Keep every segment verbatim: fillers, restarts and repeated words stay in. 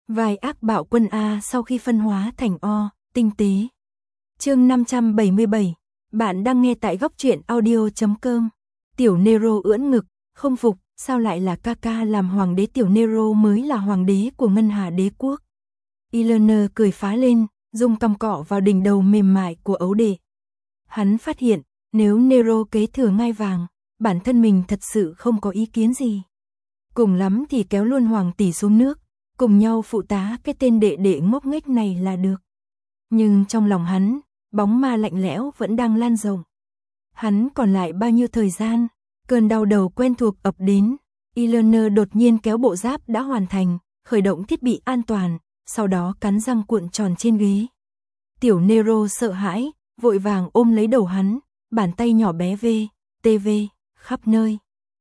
Vai ác bạo quân A sau khi phân hóa thành O, tinh tế. Chương năm trăm bảy mươi bảy, bạn đang nghe tại góc truyện audio chấm com. Tiểu Nero ưỡn ngực, không phục, sao lại là Kaka làm hoàng đế, tiểu Nero mới là hoàng đế của Ngân Hà đế quốc. Eleanor cười phá lên, dùng cằm cọ vào đỉnh đầu mềm mại của ấu đệ. Hắn phát hiện, nếu Nero kế thừa ngai vàng, bản thân mình thật sự không có ý kiến gì. Cùng lắm thì kéo luôn hoàng tỷ xuống nước, cùng nhau phụ tá cái tên đệ đệ ngốc nghếch này là được. Nhưng trong lòng hắn, bóng ma lạnh lẽo vẫn đang lan rộng. Hắn còn lại bao nhiêu thời gian, cơn đau đầu quen thuộc ập đến. Eleanor đột nhiên kéo bộ giáp đã hoàn thành, khởi động thiết bị an toàn, sau đó cắn răng cuộn tròn trên ghế. Tiểu Nero sợ hãi, vội vàng ôm lấy đầu hắn, bàn tay nhỏ bé vê, tê vê, khắp nơi.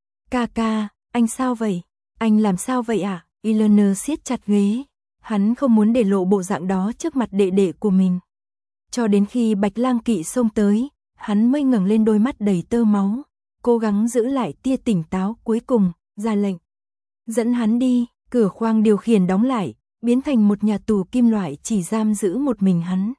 Kaka, anh sao vậy? Anh làm sao vậy ạ? À? Eleanor siết chặt ghế. Hắn không muốn để lộ bộ dạng đó trước mặt đệ đệ của mình. Cho đến khi Bạch Lang Kỵ xông tới, hắn mới ngẩng lên đôi mắt đầy tơ máu, cố gắng giữ lại tia tỉnh táo cuối cùng, ra lệnh. Dẫn hắn đi, cửa khoang điều khiển đóng lại, biến thành một nhà tù kim loại chỉ giam giữ một mình hắn.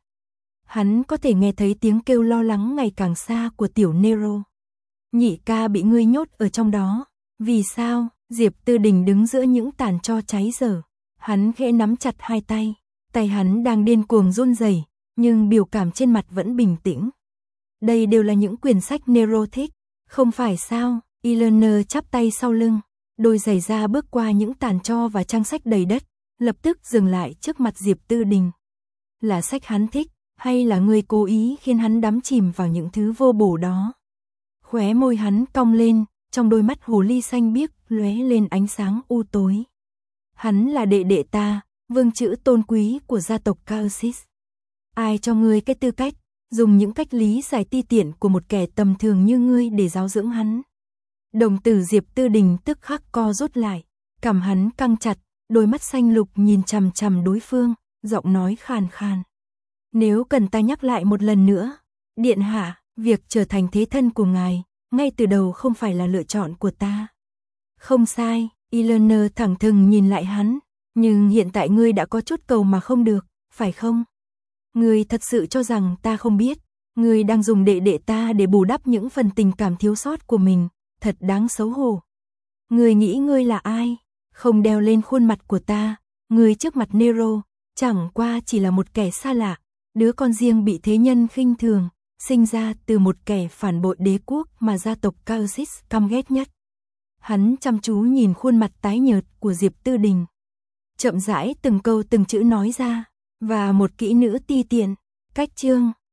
Hắn có thể nghe thấy tiếng kêu lo lắng ngày càng xa của tiểu Nero. Nhị ca bị ngươi nhốt ở trong đó. Vì sao? Diệp Tư Đình đứng giữa những tàn tro cháy dở. Hắn khẽ nắm chặt hai tay. Tay hắn đang điên cuồng run rẩy, nhưng biểu cảm trên mặt vẫn bình tĩnh. Đây đều là những quyển sách Nero thích, không phải sao? Eleanor chắp tay sau lưng, đôi giày da bước qua những tàn tro và trang sách đầy đất, lập tức dừng lại trước mặt Diệp Tư Đình. Là sách hắn thích, hay là ngươi cố ý khiến hắn đắm chìm vào những thứ vô bổ đó? Khóe môi hắn cong lên, trong đôi mắt hồ ly xanh biếc lóe lên ánh sáng u tối. Hắn là đệ đệ ta, vương chữ tôn quý của gia tộc Kaosis. Ai cho ngươi cái tư cách dùng những cách lý giải ti tiện của một kẻ tầm thường như ngươi để giáo dưỡng hắn? Đồng tử Diệp Tư Đình tức khắc co rút lại, cằm hắn căng chặt, đôi mắt xanh lục nhìn chằm chằm đối phương, giọng nói khàn khàn. Nếu cần ta nhắc lại một lần nữa, điện hạ, việc trở thành thế thân của ngài, ngay từ đầu không phải là lựa chọn của ta. Không sai, Eleanor thẳng thừng nhìn lại hắn, nhưng hiện tại ngươi đã có chút cầu mà không được, phải không? Ngươi thật sự cho rằng ta không biết, ngươi đang dùng đệ đệ ta để bù đắp những phần tình cảm thiếu sót của mình, thật đáng xấu hổ. Ngươi nghĩ ngươi là ai? Không đeo lên khuôn mặt của ta, ngươi trước mặt Nero, chẳng qua chỉ là một kẻ xa lạ, đứa con riêng bị thế nhân khinh thường, sinh ra từ một kẻ phản bội đế quốc mà gia tộc Kaosis căm ghét nhất. Hắn chăm chú nhìn khuôn mặt tái nhợt của Diệp Tư Đình, chậm rãi từng câu từng chữ nói ra, và một kỹ nữ ti tiện, cách chương.